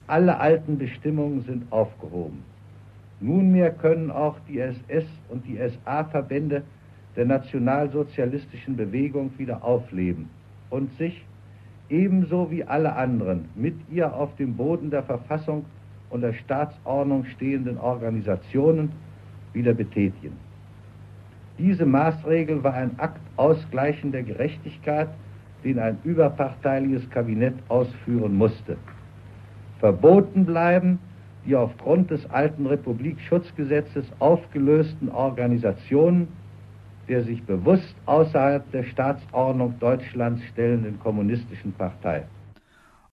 Alle alten Bestimmungen sind aufgehoben. Nunmehr können auch die SS- und die SA-Verbände der nationalsozialistischen Bewegung wieder aufleben und sich, ebenso wie alle anderen, mit ihr auf dem Boden der Verfassung und der Staatsordnung stehenden Organisationen wieder betätigen. Diese Maßregel war ein Akt ausgleichender Gerechtigkeit, den ein überparteiliches Kabinett ausführen musste. Verboten bleiben die aufgrund des alten Republikschutzgesetzes aufgelösten Organisationen der sich bewusst außerhalb der Staatsordnung Deutschlands stellenden kommunistischen Partei.